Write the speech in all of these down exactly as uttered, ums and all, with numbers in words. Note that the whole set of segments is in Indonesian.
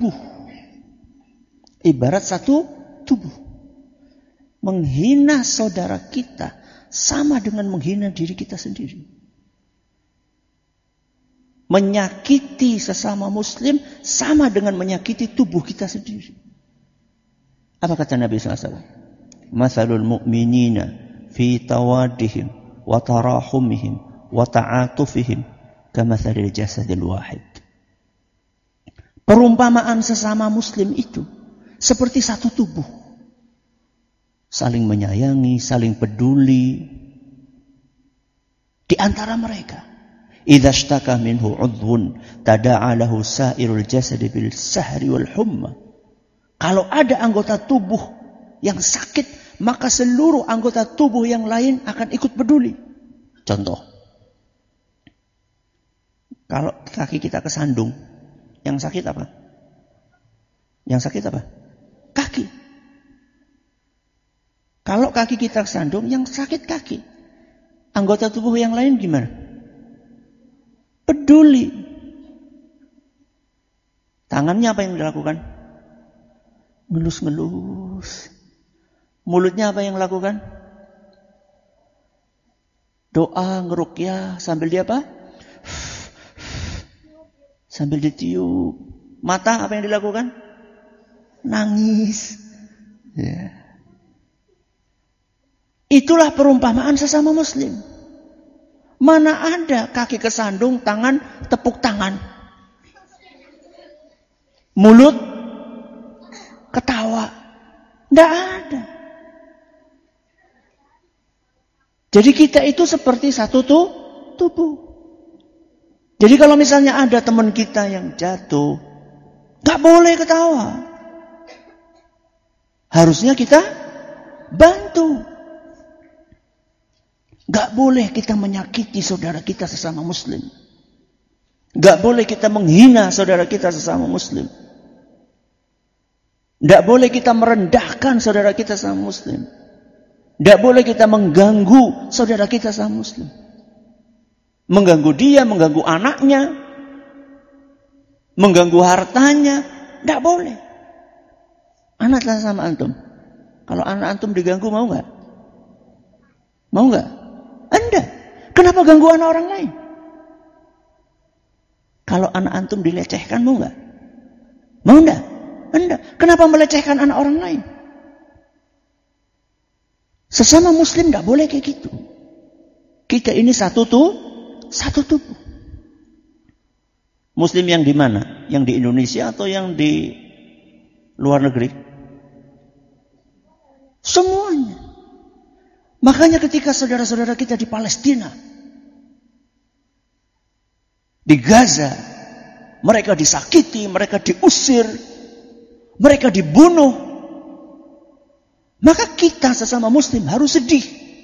tubuh. Ibarat satu tubuh. Menghina saudara kita sama dengan menghina diri kita sendiri. Menyakiti sesama muslim sama dengan menyakiti tubuh kita sendiri. Apa kata Nabi sallallahu alaihi wasallam? Mathalul mu'minina fi tawaddihim wa tarahumihim wa ta'atufihim kamathalil jasadil wahid. Perumpamaan sesama muslim itu seperti satu tubuh. Saling menyayangi, saling peduli di antara mereka. Idza ishtaka minhu 'udhun tada'a lahu sa'irul jasadi bil sahri wal humma. Kalau ada anggota tubuh yang sakit, maka seluruh anggota tubuh yang lain akan ikut peduli. Contoh. Kalau kaki kita kesandung, yang sakit apa? Yang sakit apa? Kaki. Kalau kaki kita kesandung, yang sakit kaki. Anggota tubuh yang lain gimana? Peduli. Tangannya apa yang dilakukan? Ngelus-ngelus. Mulutnya apa yang dilakukan? Doa, ngeruqyah, sambil dia apa? Sambil ditiup. Mata apa yang dilakukan? Nangis. Ya. Itulah perumpamaan sesama muslim. Mana ada kaki kesandung, tangan tepuk tangan. Mulut ketawa. Tidak ada. Jadi kita itu seperti satu tuh, tubuh. Jadi kalau misalnya ada teman kita yang jatuh, gak boleh ketawa. Harusnya kita bantu. Gak boleh kita menyakiti saudara kita sesama muslim. Gak boleh kita menghina saudara kita sesama muslim. Gak boleh kita merendahkan saudara kita sesama muslim. Gak boleh kita mengganggu saudara kita sesama muslim. Mengganggu dia, mengganggu anaknya, mengganggu hartanya, tidak boleh. Anak sama antum. Kalau anak antum diganggu mau nggak? Mau nggak? Anda. Kenapa ganggu anak orang lain? Kalau anak antum dilecehkan mau nggak? Mau nggak? Anda. Kenapa melecehkan anak orang lain? Sesama muslim tidak boleh kayak gitu. Kita ini satu tuh. Satu tubuh. Muslim yang di mana? Yang di Indonesia atau yang di luar negeri? Semuanya. Makanya ketika saudara-saudara kita di Palestina, di Gaza, mereka disakiti, mereka diusir, mereka dibunuh, maka kita sesama muslim harus sedih.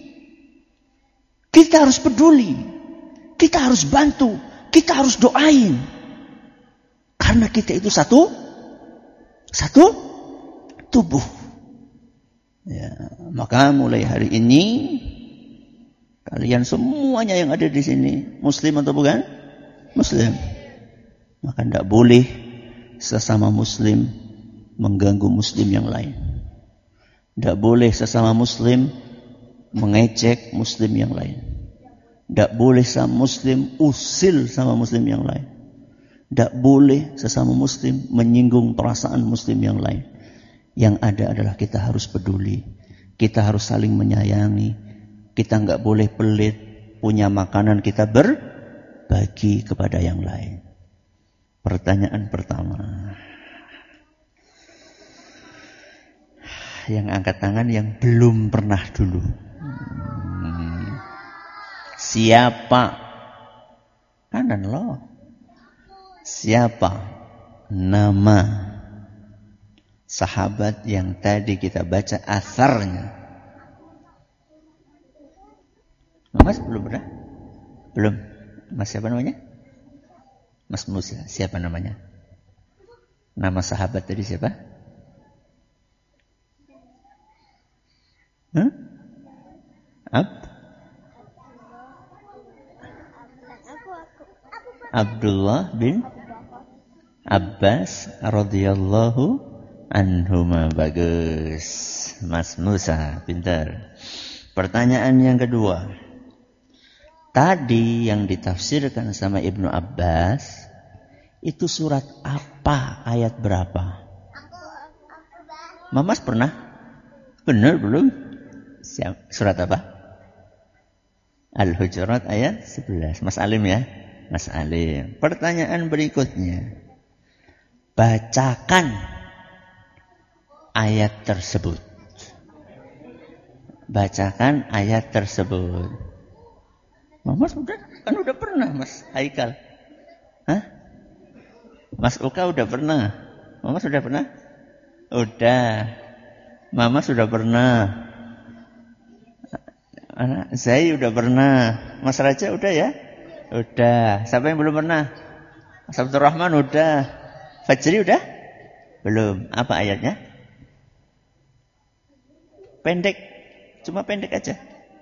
Kita harus peduli. Kita harus bantu, kita harus doain. Karena kita itu satu, satu tubuh. Ya, maka mulai hari ini, kalian semuanya yang ada di sini, muslim atau bukan? Muslim. Maka tidak boleh sesama muslim mengganggu muslim yang lain. Tidak boleh sesama muslim mengecek muslim yang lain. Tidak boleh sama muslim usil sama muslim yang lain. Tidak boleh sesama muslim menyinggung perasaan muslim yang lain. Yang ada adalah kita harus peduli. Kita harus saling menyayangi. Kita nggak boleh pelit. Punya makanan kita berbagi kepada yang lain. Pertanyaan pertama. Yang angkat tangan yang belum pernah dulu. Siapa? Kanan loh. Siapa nama sahabat yang tadi kita baca asarnya? Mas belum pernah? Belum. Mas siapa namanya? Mas Musa. Siapa namanya? Nama sahabat tadi siapa? Huh? Ab? Abdullah bin Abbas radhiyallahu anhuma. Bagus, Mas Musa, pintar. Pertanyaan yang kedua. Tadi yang ditafsirkan sama Ibnu Abbas itu surat apa, ayat berapa? Mamas pernah? Benar belum? Siap. Surat apa? Al-Hujurat ayat sebelas. Mas Alim ya? Mas Alim. Pertanyaan berikutnya. Bacakan ayat tersebut. Bacakan ayat tersebut. Mas udah, kan udah pernah Mas Haikal. Hah? Mas Uka udah pernah. Mama sudah pernah? Udah. Mama sudah pernah. Anak Zai udah pernah. Mas Raja udah ya? Udah. Siapa yang belum pernah? Mas Abdul Rahman udah. Fajri udah? Belum. Apa ayatnya? Pendek. Cuma pendek aja.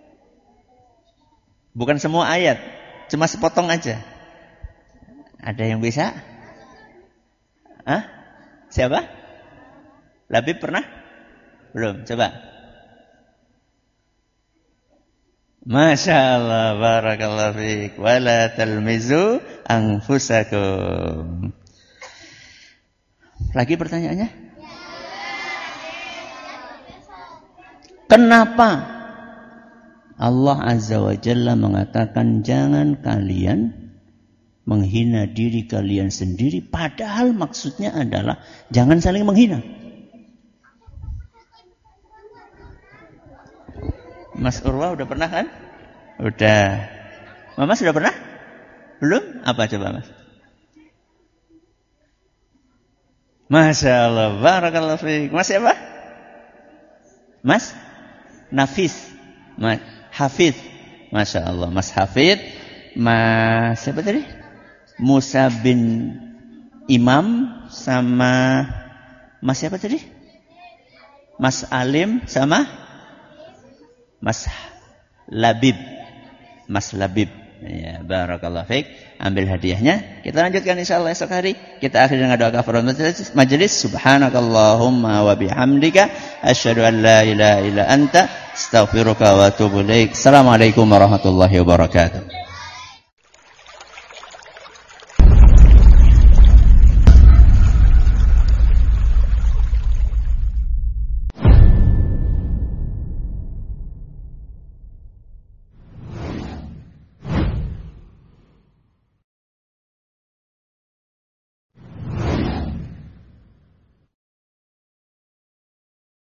Bukan semua ayat. Cuma sepotong aja. Ada yang bisa? Hah? Siapa? Labib pernah? Belum. Coba. Masya Allah. Barakallahu fiik. Wala talmizu anfusakum. Lagi pertanyaannya? Kenapa Allah Azza wa Jalla mengatakan jangan kalian menghina diri kalian sendiri, padahal maksudnya adalah jangan saling menghina. Mas Urwa udah pernah kan? Udah. Mama sudah pernah? Belum? Apa coba Mas? Masya Allah, barakallahu fiik. Mas siapa? Mas Nafis, Mas Hafiz. Masya Allah, Mas Hafiz. Mas siapa tadi? Musa bin Imam sama Mas siapa tadi? Mas Alim sama Mas Labib. Mas Labib. Ya, barakallahu fiik. Ambil hadiahnya. Kita lanjutkan insyaallah esok hari. Kita akhiri dengan doa kafaratul majelis. Subhanakallahumma wa bihamdika asyhadu an la ilaha illa anta astaghfiruka wa atubu ilaik. Assalamualaikum warahmatullahi wabarakatuh.